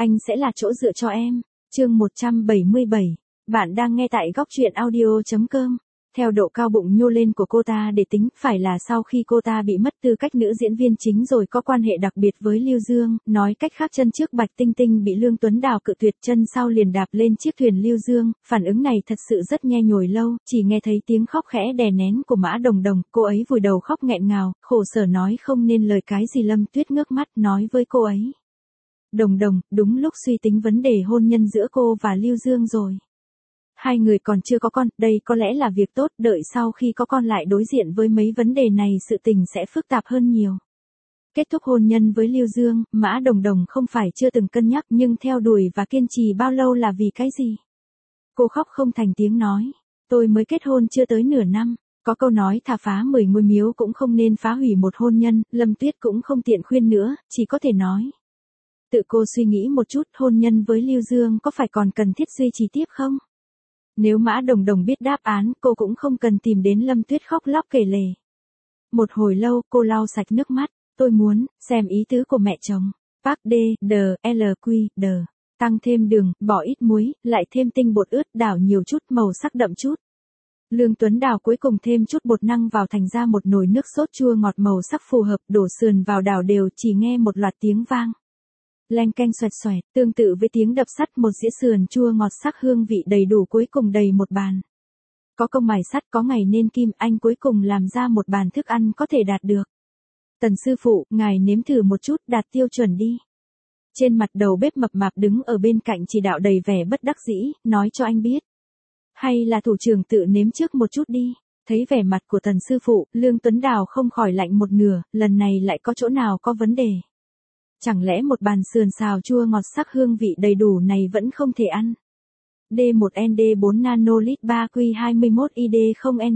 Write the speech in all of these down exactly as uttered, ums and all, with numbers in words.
Anh sẽ là chỗ dựa cho em. Chương một trăm bảy mươi bảy. Bạn đang nghe tại góc truyện audio chấm com. Theo độ cao bụng nhô lên của cô ta để tính, phải là sau khi cô ta bị mất tư cách nữ diễn viên chính rồi có quan hệ đặc biệt với Lưu Dương, nói cách khác chân trước Bạch Tinh Tinh bị Lương Tuấn Đào cự tuyệt, chân sau liền đạp lên chiếc thuyền Lưu Dương, phản ứng này thật sự rất nhe nhồi lâu, chỉ nghe thấy tiếng khóc khẽ đè nén của Mã Đồng Đồng, cô ấy vùi đầu khóc nghẹn ngào, khổ sở nói không nên lời cái gì. Lâm Tuyết ngước mắt nói với cô ấy: Đồng Đồng, đúng lúc suy tính vấn đề hôn nhân giữa cô và Lưu Dương rồi. Hai người còn chưa có con, đây có lẽ là việc tốt, đợi sau khi có con lại đối diện với mấy vấn đề này sự tình sẽ phức tạp hơn nhiều. Kết thúc hôn nhân với Lưu Dương, Mã Đồng Đồng không phải chưa từng cân nhắc, nhưng theo đuổi và kiên trì bao lâu là vì cái gì? Cô khóc không thành tiếng nói, tôi mới kết hôn chưa tới nửa năm. Có câu nói thà phá mười ngôi miếu cũng không nên phá hủy một hôn nhân, Lâm Tuyết cũng không tiện khuyên nữa, chỉ có thể nói. Tự cô suy nghĩ một chút, hôn nhân với Lưu Dương có phải còn cần thiết duy trì tiếp không? Nếu Mã Đồng Đồng biết đáp án, cô cũng không cần tìm đến Lâm Tuyết khóc lóc kể lể. Một hồi lâu, cô lau sạch nước mắt, tôi muốn xem ý tứ của mẹ chồng. Park D, D, L, Q, D. Tăng thêm đường, bỏ ít muối, lại thêm tinh bột ướt, đảo nhiều chút, màu sắc đậm chút. Lương Tuấn Đào cuối cùng thêm chút bột năng vào thành ra một nồi nước sốt chua ngọt màu sắc phù hợp, đổ sườn vào đảo đều, chỉ nghe một loạt tiếng vang. Leng keng xoẹt xoẹt, tương tự với tiếng đập sắt, một dĩa sườn chua ngọt sắc hương vị đầy đủ cuối cùng đầy một bàn. Có công mài sắt có ngày nên kim, anh cuối cùng làm ra một bàn thức ăn có thể đạt được. Tần sư phụ, ngài nếm thử một chút, đạt tiêu chuẩn đi. Trên mặt đầu bếp mập mạp đứng ở bên cạnh chỉ đạo đầy vẻ bất đắc dĩ, nói cho anh biết. Hay là thủ trưởng tự nếm trước một chút đi. Thấy vẻ mặt của tần sư phụ, Lương Tuấn Đào không khỏi lạnh một nửa, lần này lại có chỗ nào có vấn đề. Chẳng lẽ một bàn sườn xào chua ngọt sắc hương vị đầy đủ này vẫn không thể ăn? D một N D bốn nanolit ba Q hai mươi mốt I D không N.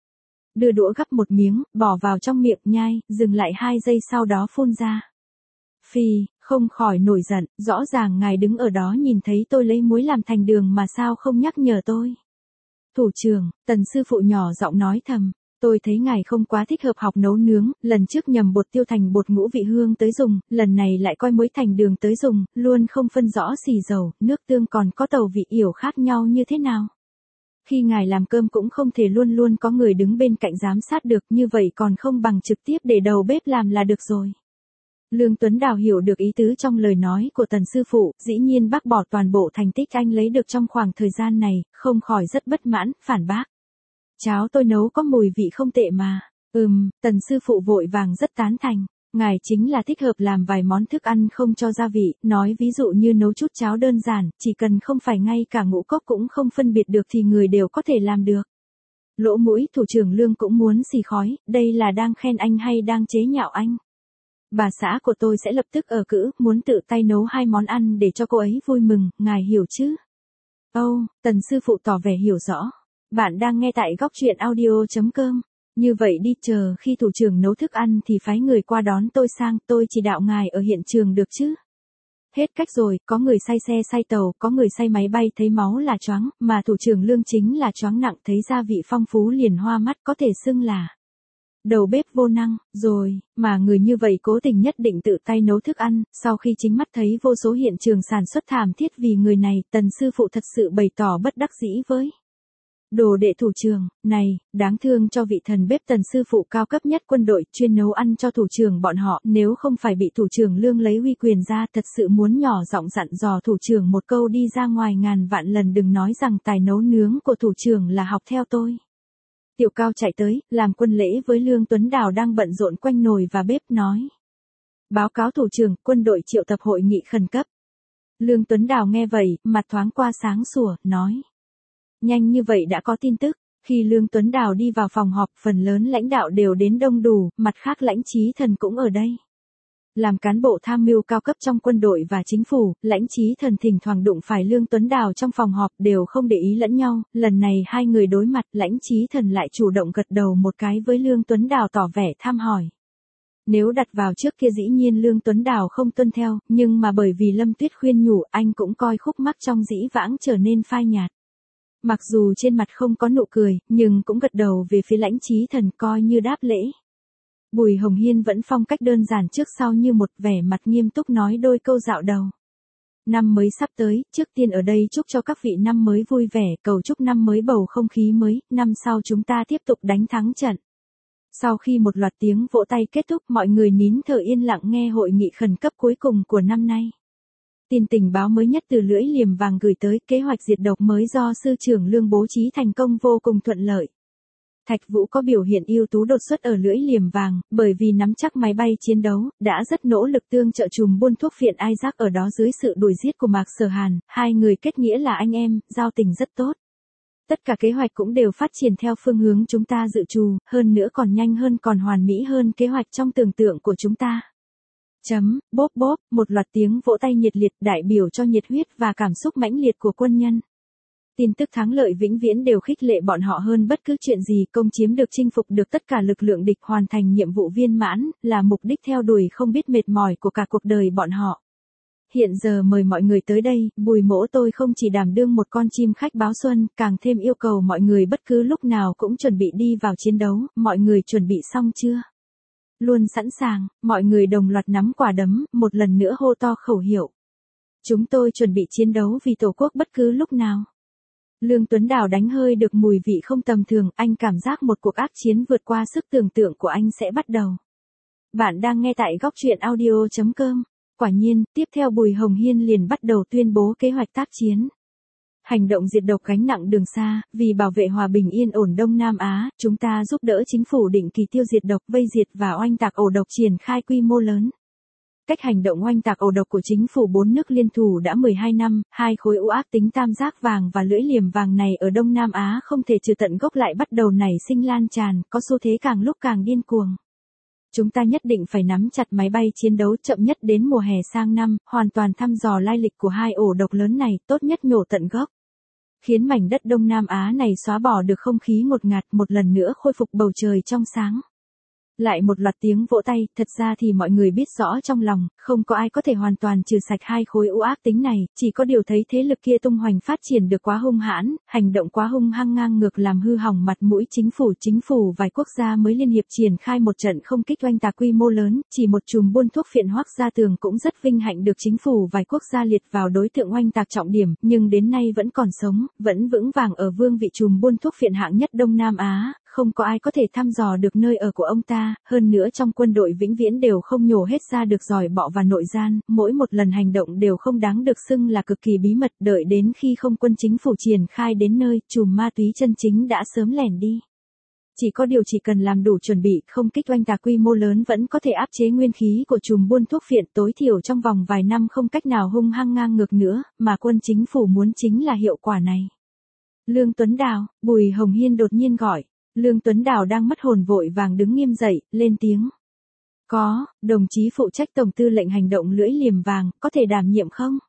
Đưa đũa gắp một miếng, bỏ vào trong miệng nhai, dừng lại hai giây sau đó phun ra. Phì, không khỏi nổi giận, rõ ràng ngài đứng ở đó nhìn thấy tôi lấy muối làm thành đường mà sao không nhắc nhở tôi. Thủ trưởng, tần sư phụ nhỏ giọng nói thầm. Tôi thấy ngài không quá thích hợp học nấu nướng, lần trước nhầm bột tiêu thành bột ngũ vị hương tới dùng, lần này lại coi muối thành đường tới dùng, luôn không phân rõ xì dầu, nước tương còn có tàu vị yểu khác nhau như thế nào. Khi ngài làm cơm cũng không thể luôn luôn có người đứng bên cạnh giám sát được, như vậy còn không bằng trực tiếp để đầu bếp làm là được rồi. Lương Tuấn Đào hiểu được ý tứ trong lời nói của tần sư phụ, dĩ nhiên bác bỏ toàn bộ thành tích anh lấy được trong khoảng thời gian này, không khỏi rất bất mãn, phản bác. Cháo tôi nấu có mùi vị không tệ mà. Ừm, tần sư phụ vội vàng rất tán thành. Ngài chính là thích hợp làm vài món thức ăn không cho gia vị, nói ví dụ như nấu chút cháo đơn giản, chỉ cần không phải ngay cả ngũ cốc cũng không phân biệt được thì người đều có thể làm được. Lỗ mũi thủ trưởng Lương cũng muốn xì khói, đây là đang khen anh hay đang chế nhạo anh? Bà xã của tôi sẽ lập tức ở cữ, muốn tự tay nấu hai món ăn để cho cô ấy vui mừng, ngài hiểu chứ? Âu, oh, tần sư phụ tỏ vẻ hiểu rõ. Bạn đang nghe tại góc truyện audio chấm com. Như vậy đi, chờ khi thủ trưởng nấu thức ăn thì phái người qua đón tôi sang, tôi chỉ đạo ngài ở hiện trường được chứ. Hết cách rồi, có người say xe say tàu, có người say máy bay thấy máu là choáng, mà thủ trưởng Lương chính là choáng nặng, thấy gia vị phong phú liền hoa mắt, có thể xưng là đầu bếp vô năng, rồi, mà người như vậy cố tình nhất định tự tay nấu thức ăn, sau khi chính mắt thấy vô số hiện trường sản xuất thảm thiết vì người này, tần sư phụ thật sự bày tỏ bất đắc dĩ với đồ đệ thủ trưởng, này, đáng thương cho vị thần bếp tần sư phụ cao cấp nhất quân đội, chuyên nấu ăn cho thủ trưởng bọn họ, nếu không phải bị thủ trưởng Lương lấy uy quyền ra, thật sự muốn nhỏ giọng dặn dò thủ trưởng một câu đi ra ngoài ngàn vạn lần đừng nói rằng tài nấu nướng của thủ trưởng là học theo tôi. Tiểu Cao chạy tới, làm quân lễ với Lương Tuấn Đào đang bận rộn quanh nồi và bếp nói. Báo cáo thủ trưởng, quân đội triệu tập hội nghị khẩn cấp. Lương Tuấn Đào nghe vậy, mặt thoáng qua sáng sủa, nói. Nhanh như vậy đã có tin tức. Khi Lương Tuấn Đào đi vào phòng họp, phần lớn lãnh đạo đều đến đông đủ, mặt khác Lãnh Chí Thần cũng ở đây. Làm cán bộ tham mưu cao cấp trong quân đội và chính phủ, Lãnh Chí Thần thỉnh thoảng đụng phải Lương Tuấn Đào trong phòng họp đều không để ý lẫn nhau, lần này hai người đối mặt, Lãnh Chí Thần lại chủ động gật đầu một cái với Lương Tuấn Đào tỏ vẻ thăm hỏi. Nếu đặt vào trước kia dĩ nhiên Lương Tuấn Đào không tuân theo, nhưng mà bởi vì Lâm Tuyết khuyên nhủ anh cũng coi khúc mắc trong dĩ vãng trở nên phai nhạt. Mặc dù trên mặt không có nụ cười, nhưng cũng gật đầu về phía Lãnh Chí Thần coi như đáp lễ. Bùi Hồng Hiên vẫn phong cách đơn giản trước sau như một vẻ mặt nghiêm túc nói đôi câu dạo đầu. năm mới sắp tới, trước tiên ở đây chúc cho các vị năm mới vui vẻ, cầu chúc năm mới bầu không khí mới, năm sau chúng ta tiếp tục đánh thắng trận. Sau khi một loạt tiếng vỗ tay kết thúc, mọi người nín thở yên lặng nghe hội nghị khẩn cấp cuối cùng của năm nay. Tin tình báo mới nhất từ lưỡi liềm vàng gửi tới, kế hoạch diệt độc mới do sư trưởng Lương bố trí thành công vô cùng thuận lợi. Thạch Vũ có biểu hiện ưu tú đột xuất ở lưỡi liềm vàng, bởi vì nắm chắc máy bay chiến đấu, đã rất nỗ lực tương trợ chùm buôn thuốc phiện Isaac ở đó dưới sự đuổi giết của Mạc Sở Hàn, hai người kết nghĩa là anh em, giao tình rất tốt. Tất cả kế hoạch cũng đều phát triển theo phương hướng chúng ta dự trù, hơn nữa còn nhanh hơn còn hoàn mỹ hơn kế hoạch trong tưởng tượng của chúng ta. Chấm, bốp bốp, một loạt tiếng vỗ tay nhiệt liệt đại biểu cho nhiệt huyết và cảm xúc mãnh liệt của quân nhân. Tin tức thắng lợi vĩnh viễn đều khích lệ bọn họ hơn bất cứ chuyện gì, công chiếm được chinh phục được tất cả lực lượng địch, hoàn thành nhiệm vụ viên mãn, là mục đích theo đuổi không biết mệt mỏi của cả cuộc đời bọn họ. Hiện giờ mời mọi người tới đây, Bùi Mỗ tôi không chỉ đảm đương một con chim khách báo xuân, càng thêm yêu cầu mọi người bất cứ lúc nào cũng chuẩn bị đi vào chiến đấu, mọi người chuẩn bị xong chưa? Luôn sẵn sàng, mọi người đồng loạt nắm quả đấm, một lần nữa hô to khẩu hiệu. Chúng tôi chuẩn bị chiến đấu vì Tổ quốc bất cứ lúc nào. Lương Tuấn Đào đánh hơi được mùi vị không tầm thường, anh cảm giác một cuộc ác chiến vượt qua sức tưởng tượng của anh sẽ bắt đầu. Bạn đang nghe tại góc truyện audio chấm com. Quả nhiên, tiếp theo Bùi Hồng Hiên liền bắt đầu tuyên bố kế hoạch tác chiến. Hành động diệt độc gánh nặng đường xa, vì bảo vệ hòa bình yên ổn Đông Nam Á, chúng ta giúp đỡ chính phủ định kỳ tiêu diệt độc, vây diệt và oanh tạc ổ độc triển khai quy mô lớn. Cách hành động oanh tạc ổ độc của chính phủ bốn nước liên thủ đã mười hai năm, hai khối u ác tính tam giác vàng và lưỡi liềm vàng này ở Đông Nam Á không thể trừ tận gốc lại bắt đầu nảy sinh lan tràn, có xu thế càng lúc càng điên cuồng. Chúng ta nhất định phải nắm chặt máy bay chiến đấu, chậm nhất đến mùa hè sang năm, hoàn toàn thăm dò lai lịch của hai ổ độc lớn này, tốt nhất nhổ tận gốc. Khiến mảnh đất Đông Nam Á này xóa bỏ được không khí ngột ngạt, một lần nữa khôi phục bầu trời trong sáng. Lại một loạt tiếng vỗ tay, thật ra thì mọi người biết rõ trong lòng, không có ai có thể hoàn toàn trừ sạch hai khối u ác tính này, chỉ có điều thấy thế lực kia tung hoành phát triển được quá hung hãn, hành động quá hung hăng ngang ngược làm hư hỏng mặt mũi chính phủ. Chính phủ vài quốc gia mới liên hiệp triển khai một trận không kích oanh tạc quy mô lớn, chỉ một chùm buôn thuốc phiện Hoắc Gia Tường cũng rất vinh hạnh được chính phủ vài quốc gia liệt vào đối tượng oanh tạc trọng điểm, nhưng đến nay vẫn còn sống, vẫn vững vàng ở vương vị chùm buôn thuốc phiện hạng nhất Đông Nam Á. Không có ai có thể thăm dò được nơi ở của ông ta, hơn nữa trong quân đội vĩnh viễn đều không nhổ hết ra được giỏi bọ và nội gian, mỗi một lần hành động đều không đáng được xưng là cực kỳ bí mật, đợi đến khi không quân chính phủ triển khai đến nơi, chùm ma túy chân chính đã sớm lẻn đi. Chỉ có điều chỉ cần làm đủ chuẩn bị, không kích oanh tạc quy mô lớn vẫn có thể áp chế nguyên khí của chùm buôn thuốc phiện, tối thiểu trong vòng vài năm không cách nào hung hăng ngang ngược nữa, mà quân chính phủ muốn chính là hiệu quả này. Lương Tuấn Đào, Bùi Hồng Hiên đột nhiên gọi. Lương Tuấn Đào đang mất hồn vội vàng đứng nghiêm dậy, lên tiếng. Có, đồng chí phụ trách tổng tư lệnh hành động lưỡi liềm vàng, có thể đảm nhiệm không?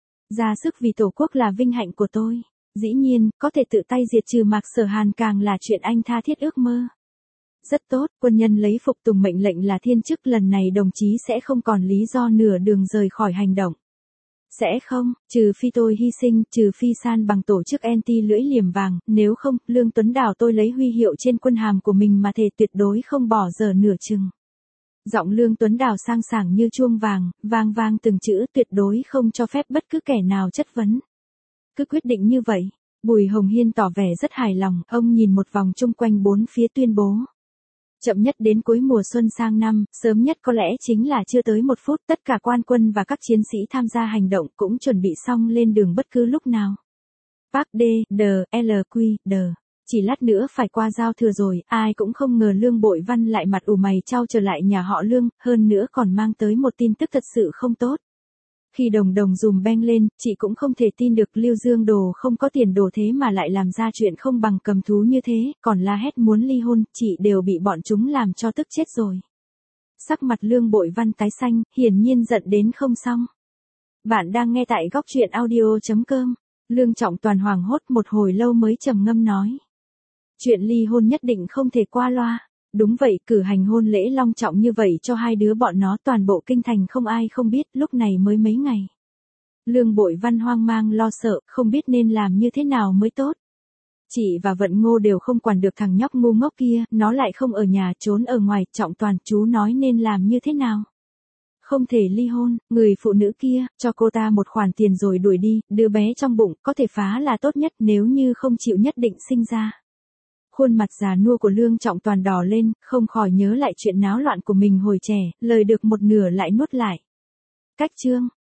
Ra sức vì Tổ quốc là vinh hạnh của tôi. Dĩ nhiên, có thể tự tay diệt trừ Mạc Sở Hàn càng là chuyện anh tha thiết ước mơ. Rất tốt, quân nhân lấy phục tùng mệnh lệnh là thiên chức, lần này đồng chí sẽ không còn lý do nửa đường rời khỏi hành động. Sẽ không, trừ phi tôi hy sinh, trừ phi san bằng tổ chức anti lưỡi liềm vàng, nếu không, Lương Tuấn Đào tôi lấy huy hiệu trên quân hàm của mình mà thề tuyệt đối không bỏ dở nửa chừng. Giọng Lương Tuấn Đào sang sảng như chuông vàng, vang vang từng chữ, tuyệt đối không cho phép bất cứ kẻ nào chất vấn. Cứ quyết định như vậy, Bùi Hồng Hiên tỏ vẻ rất hài lòng, ông nhìn một vòng chung quanh bốn phía tuyên bố. Chậm nhất đến cuối mùa xuân sang năm, sớm nhất có lẽ chính là chưa tới một phút, tất cả quan quân và các chiến sĩ tham gia hành động cũng chuẩn bị xong lên đường bất cứ lúc nào. Park D, D, L, Q, D. Chỉ lát nữa phải qua giao thừa rồi, ai cũng không ngờ Lương Bội Văn lại mặt ủ mày chau trở lại nhà họ Lương, hơn nữa còn mang tới một tin tức thật sự không tốt. Khi đồng đồng dùm beng lên, chị cũng không thể tin được Lưu Dương Đồ không có tiền đồ thế mà lại làm ra chuyện không bằng cầm thú như thế, còn la hét muốn ly hôn, chị đều bị bọn chúng làm cho tức chết rồi. Sắc mặt Lương Bội Văn tái xanh, hiển nhiên giận đến không xong. Bạn đang nghe tại góc truyện audio chấm com. Lương Trọng Toàn hoảng hốt một hồi lâu mới trầm ngâm nói. Chuyện ly hôn nhất định không thể qua loa. Đúng vậy, cử hành hôn lễ long trọng như vậy cho hai đứa bọn nó, toàn bộ kinh thành không ai không biết, lúc này mới mấy ngày. Lương Bội Văn hoang mang lo sợ, không biết nên làm như thế nào mới tốt. Chị và Vận Ngô đều không quản được thằng nhóc ngu ngốc kia, nó lại không ở nhà, trốn ở ngoài. Trọng Toàn, chú nói nên làm như thế nào? Không thể ly hôn, người phụ nữ kia, cho cô ta một khoản tiền rồi đuổi đi, đứa bé trong bụng, có thể phá là tốt nhất nếu như không chịu nhất định sinh ra. Khuôn mặt già nua của Lương Trọng Toàn đỏ lên, không khỏi nhớ lại chuyện náo loạn của mình hồi trẻ, lời được một nửa lại nuốt lại. Cách chương